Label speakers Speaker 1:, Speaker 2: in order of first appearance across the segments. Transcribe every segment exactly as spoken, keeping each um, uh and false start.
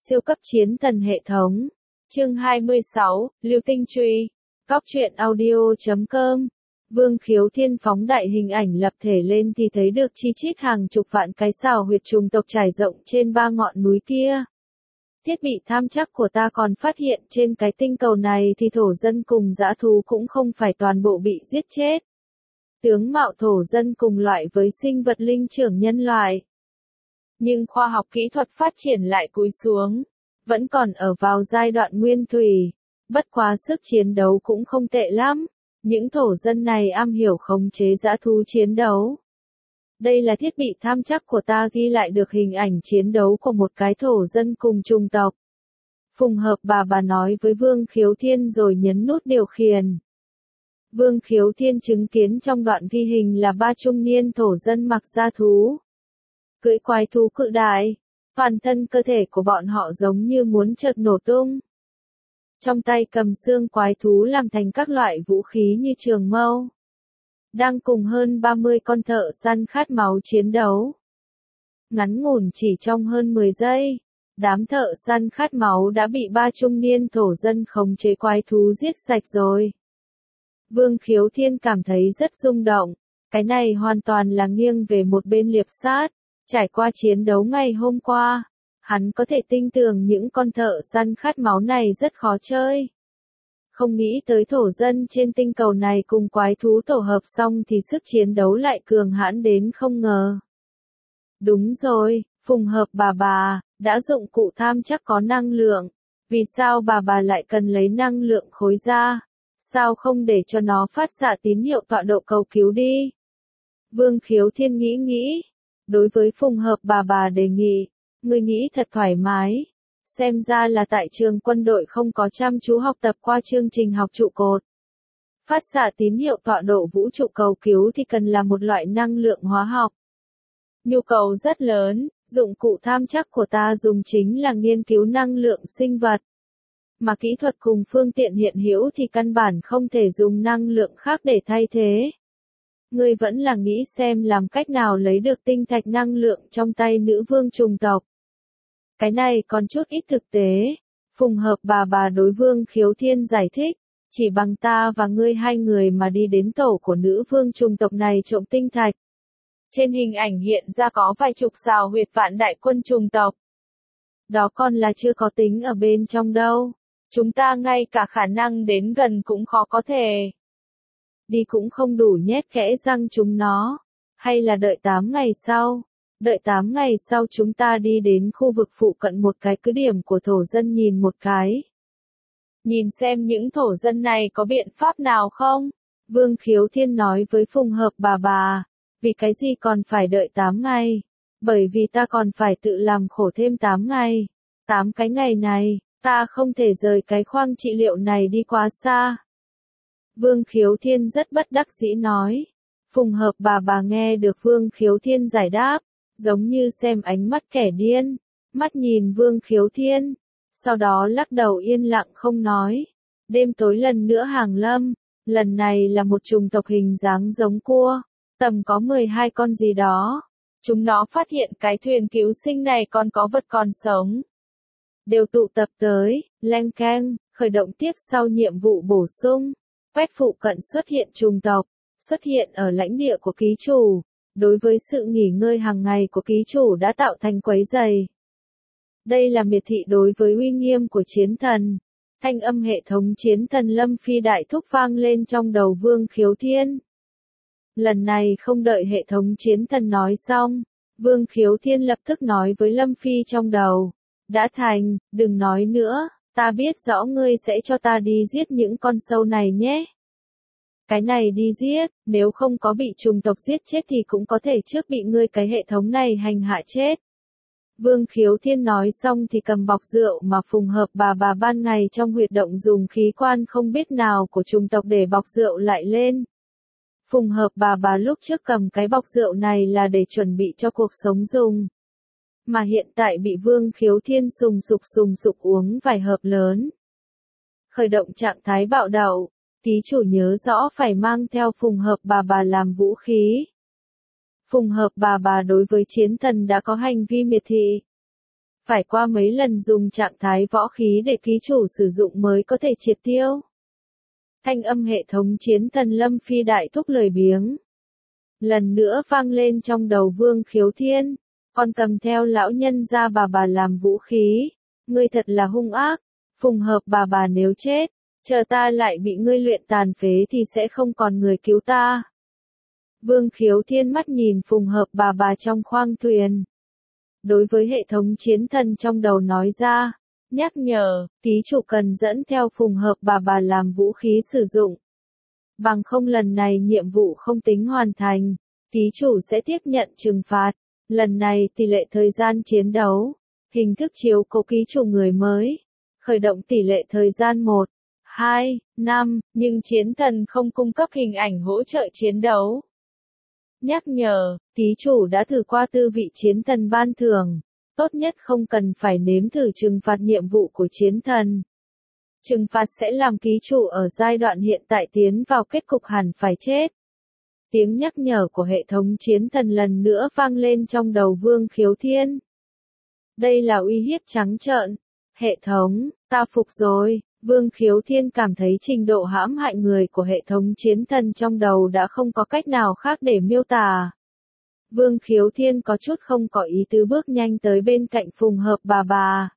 Speaker 1: Siêu cấp chiến thần hệ thống. Chương hai mươi sáu, Lưu Tinh Truy. Góc truyện audio chấm com. Vương Khiếu Thiên phóng đại hình ảnh lập thể lên thì thấy được chi chít hàng chục vạn cái xào huyệt trùng tộc trải rộng trên ba ngọn núi kia. Thiết bị tham chắc của ta còn phát hiện trên cái tinh cầu này thì thổ dân cùng dã thú cũng không phải toàn bộ bị giết chết. Tướng mạo thổ dân cùng loại với sinh vật linh trưởng nhân loại. Nhưng khoa học kỹ thuật phát triển lại cúi xuống, vẫn còn ở vào giai đoạn nguyên thủy, bất quá sức chiến đấu cũng không tệ lắm, những thổ dân này am hiểu khống chế dã thú chiến đấu. Đây là thiết bị tham chắc của ta ghi lại được hình ảnh chiến đấu của một cái thổ dân cùng chủng tộc. Phùng Hợp bà bà nói với Vương Khiếu Thiên rồi nhấn nút điều khiển. Vương Khiếu Thiên chứng kiến trong đoạn ghi hình là ba trung niên thổ dân mặc da thú, cưỡi quái thú cự đại, toàn thân cơ thể của bọn họ giống như muốn chợt nổ tung. Trong tay cầm xương quái thú làm thành các loại vũ khí như trường mâu, đang cùng hơn ba mươi con thợ săn khát máu chiến đấu. Ngắn ngủn chỉ trong hơn mười giây, đám thợ săn khát máu đã bị ba trung niên thổ dân khống chế quái thú giết sạch rồi. Vương Khiếu Thiên cảm thấy rất rung động, cái này hoàn toàn là nghiêng về một bên liệp sát. Trải qua chiến đấu ngày hôm qua, hắn có thể tin tưởng những con thợ săn khát máu này rất khó chơi. Không nghĩ tới thổ dân trên tinh cầu này cùng quái thú tổ hợp xong thì sức chiến đấu lại cường hãn đến không ngờ. Đúng rồi, Phùng Hợp bà bà, đã dụng cụ tham chắc có năng lượng, vì sao bà bà lại cần lấy năng lượng khối ra, sao không để cho nó phát xạ tín hiệu tọa độ cầu cứu đi? Vương Khiếu Thiên nghĩ nghĩ. Đối với Phùng Hợp bà bà đề nghị, người nghĩ thật thoải mái, xem ra là tại trường quân đội không có chăm chú học tập qua chương trình học trụ cột. Phát xạ tín hiệu tọa độ vũ trụ cầu cứu thì cần là một loại năng lượng hóa học. Nhu cầu rất lớn, dụng cụ tham chắc của ta dùng chính là nghiên cứu năng lượng sinh vật. Mà kỹ thuật cùng phương tiện hiện hữu thì căn bản không thể dùng năng lượng khác để thay thế. Ngươi vẫn là nghĩ xem làm cách nào lấy được tinh thạch năng lượng trong tay nữ vương trùng tộc. Cái này còn chút ít thực tế. Phùng Hợp bà bà đối Vương Khiếu Thiên giải thích, chỉ bằng ta và ngươi hai người mà đi đến tổ của nữ vương trùng tộc này trộm tinh thạch. Trên hình ảnh hiện ra có vài chục xào huyệt vạn đại quân trùng tộc. Đó còn là chưa có tính ở bên trong đâu. Chúng ta ngay cả khả năng đến gần cũng khó có thể. Đi cũng không đủ nhét kẽ răng chúng nó, hay là đợi tám ngày sau, đợi tám ngày sau chúng ta đi đến khu vực phụ cận một cái cứ điểm của thổ dân nhìn một cái. Nhìn xem những thổ dân này có biện pháp nào không? Vương Khiếu Thiên nói với Phùng Hợp bà bà, vì cái gì còn phải đợi tám ngày? Bởi vì ta còn phải tự làm khổ thêm tám ngày. tám cái ngày này, ta không thể rời cái khoang trị liệu này đi quá xa. Vương Khiếu Thiên rất bất đắc dĩ nói. Phùng Hợp bà bà nghe được Vương Khiếu Thiên giải đáp, giống như xem ánh mắt kẻ điên, mắt nhìn Vương Khiếu Thiên, sau đó lắc đầu yên lặng không nói. Đêm tối lần nữa hàng lâm, lần này là một chủng tộc hình dáng giống cua, tầm có mười hai con gì đó. Chúng nó phát hiện cái thuyền cứu sinh này còn có vật còn sống. Đều tụ tập tới, leng keng, khởi động tiếp sau nhiệm vụ bổ sung. Quét phụ cận xuất hiện trùng tộc, xuất hiện ở lãnh địa của ký chủ, đối với sự nghỉ ngơi hàng ngày của ký chủ đã tạo thành quấy rầy. Đây là miệt thị đối với uy nghiêm của chiến thần. Thanh âm hệ thống chiến thần Lâm Phi đại thúc vang lên trong đầu Vương Khiếu Thiên. Lần này không đợi hệ thống chiến thần nói xong, Vương Khiếu Thiên lập tức nói với Lâm Phi trong đầu. Đã thành, đừng nói nữa. Ta biết rõ ngươi sẽ cho ta đi giết những con sâu này nhé. Cái này đi giết, nếu không có bị trùng tộc giết chết thì cũng có thể trước bị ngươi cái hệ thống này hành hạ chết. Vương Khiếu Thiên nói xong thì cầm bọc rượu mà Phùng Hợp bà bà ban ngày trong huyệt động dùng khí quan không biết nào của trùng tộc để bọc rượu lại lên. Phùng Hợp bà bà lúc trước cầm cái bọc rượu này là để chuẩn bị cho cuộc sống dùng. Mà hiện tại bị Vương Khiếu Thiên sùng sục sùng sục uống vài hớp lớn. Khởi động trạng thái bạo đậu, ký chủ nhớ rõ phải mang theo Phùng Hợp bà bà làm vũ khí. Phùng Hợp bà bà đối với chiến thần đã có hành vi miệt thị. Phải qua mấy lần dùng trạng thái võ khí để ký chủ sử dụng mới có thể triệt tiêu. Thanh âm hệ thống chiến thần Lâm Phi đại thúc lười biếng. Lần nữa vang lên trong đầu Vương Khiếu Thiên. Con cầm theo lão nhân ra bà bà làm vũ khí. Ngươi thật là hung ác. Phùng Hợp bà bà nếu chết, chờ ta lại bị ngươi luyện tàn phế thì sẽ không còn người cứu ta. Vương Khiếu Thiên mắt nhìn Phùng Hợp bà bà trong khoang thuyền. Đối với hệ thống chiến thần trong đầu nói ra, nhắc nhở, ký chủ cần dẫn theo Phùng Hợp bà bà làm vũ khí sử dụng. Bằng không lần này nhiệm vụ không tính hoàn thành, ký chủ sẽ tiếp nhận trừng phạt. Lần này tỷ lệ thời gian chiến đấu, hình thức chiếu cố ký chủ người mới. Khởi động tỷ lệ thời gian một, hai, năm, nhưng chiến thần không cung cấp hình ảnh hỗ trợ chiến đấu. Nhắc nhở, ký chủ đã thử qua tư vị chiến thần ban thưởng, tốt nhất không cần phải nếm thử trừng phạt nhiệm vụ của chiến thần. Trừng phạt sẽ làm ký chủ ở giai đoạn hiện tại tiến vào kết cục hẳn phải chết. Tiếng nhắc nhở của hệ thống chiến thần lần nữa vang lên trong đầu Vương Khiếu Thiên. Đây là uy hiếp trắng trợn. Hệ thống, ta phục rồi. Vương Khiếu Thiên cảm thấy trình độ hãm hại người của hệ thống chiến thần trong đầu đã không có cách nào khác để miêu tả. Vương Khiếu Thiên có chút không có ý tứ bước nhanh tới bên cạnh Phùng Hợp bà bà.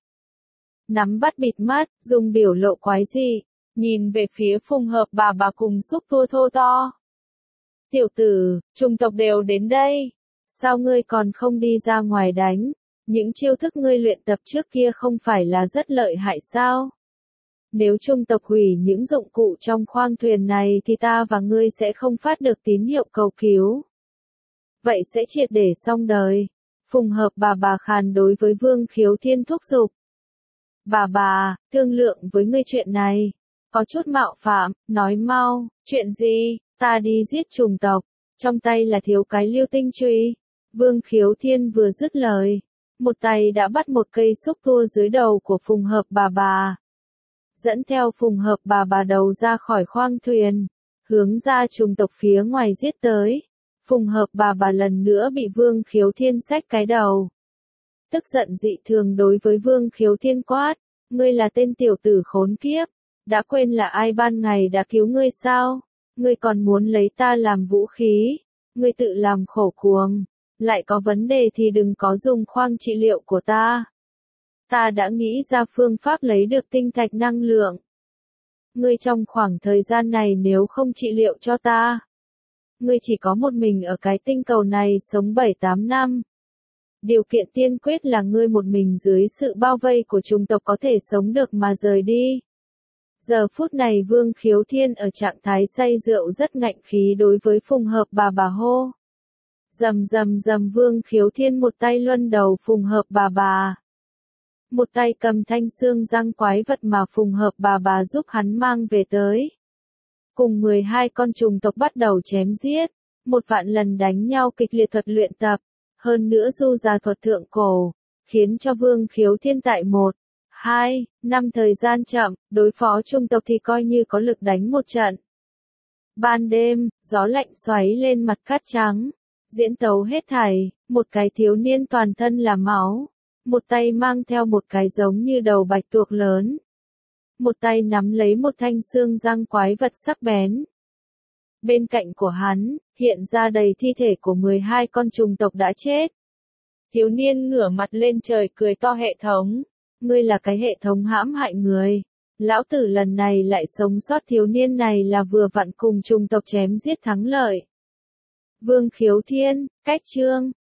Speaker 1: Nắm bắt bịt mắt, dùng biểu lộ quái dị, nhìn về phía Phùng Hợp bà bà cùng xúc tua thô to. Tiểu tử, chủng tộc đều đến đây. Sao ngươi còn không đi ra ngoài đánh? Những chiêu thức ngươi luyện tập trước kia không phải là rất lợi hại sao? Nếu chủng tộc hủy những dụng cụ trong khoang thuyền này thì ta và ngươi sẽ không phát được tín hiệu cầu cứu. Vậy sẽ triệt để xong đời. Phùng Hợp bà bà khàn đối với Vương Khiếu Thiên thúc giục. Bà bà, thương lượng với ngươi chuyện này. Có chút mạo phạm, nói mau, chuyện gì? Ta đi giết chủng tộc. Trong tay là thiếu cái lưu tinh truy. Vương Khiếu Thiên vừa dứt lời. Một tay đã bắt một cây xúc tua dưới đầu của Phùng Hợp bà bà. Dẫn theo Phùng Hợp bà bà đầu ra khỏi khoang thuyền. Hướng ra chủng tộc phía ngoài giết tới. Phùng Hợp bà bà lần nữa bị Vương Khiếu Thiên xách cái đầu. Tức giận dị thường đối với Vương Khiếu Thiên quát. Ngươi là tên tiểu tử khốn kiếp. Đã quên là ai ban ngày đã cứu ngươi sao? Ngươi còn muốn lấy ta làm vũ khí. Ngươi tự làm khổ cuồng. Lại có vấn đề thì đừng có dùng khoang trị liệu của ta. Ta đã nghĩ ra phương pháp lấy được tinh thạch năng lượng. Ngươi trong khoảng thời gian này nếu không trị liệu cho ta, ngươi chỉ có một mình ở cái tinh cầu này sống bảy tám năm. Điều kiện tiên quyết là ngươi một mình dưới sự bao vây của chủng tộc có thể sống được mà rời đi. Giờ phút này Vương Khiếu Thiên ở trạng thái say rượu rất ngạnh khí đối với Phùng Hợp bà bà hô. Rầm rầm rầm Vương Khiếu Thiên một tay luân đầu Phùng Hợp bà bà. Một tay cầm thanh xương răng quái vật mà Phùng Hợp bà bà giúp hắn mang về tới. Cùng mười hai con trùng tộc bắt đầu chém giết. Một vạn lần đánh nhau kịch liệt thuật luyện tập. Hơn nữa du ra thuật thượng cổ. Khiến cho Vương Khiếu Thiên tại một, hai, năm thời gian chậm, đối phó trùng tộc thì coi như có lực đánh một trận. Ban đêm, gió lạnh xoáy lên mặt cát trắng. Diễn tấu hết thảy, một cái thiếu niên toàn thân là máu. Một tay mang theo một cái giống như đầu bạch tuộc lớn. Một tay nắm lấy một thanh xương răng quái vật sắc bén. Bên cạnh của hắn, hiện ra đầy thi thể của mười hai con trùng tộc đã chết. Thiếu niên ngửa mặt lên trời cười to hệ thống. Ngươi là cái hệ thống hãm hại người. Lão tử lần này lại sống sót thiếu niên này là vừa vặn cùng trùng tộc chém giết thắng lợi. Vương Khiếu Thiên, cách chương.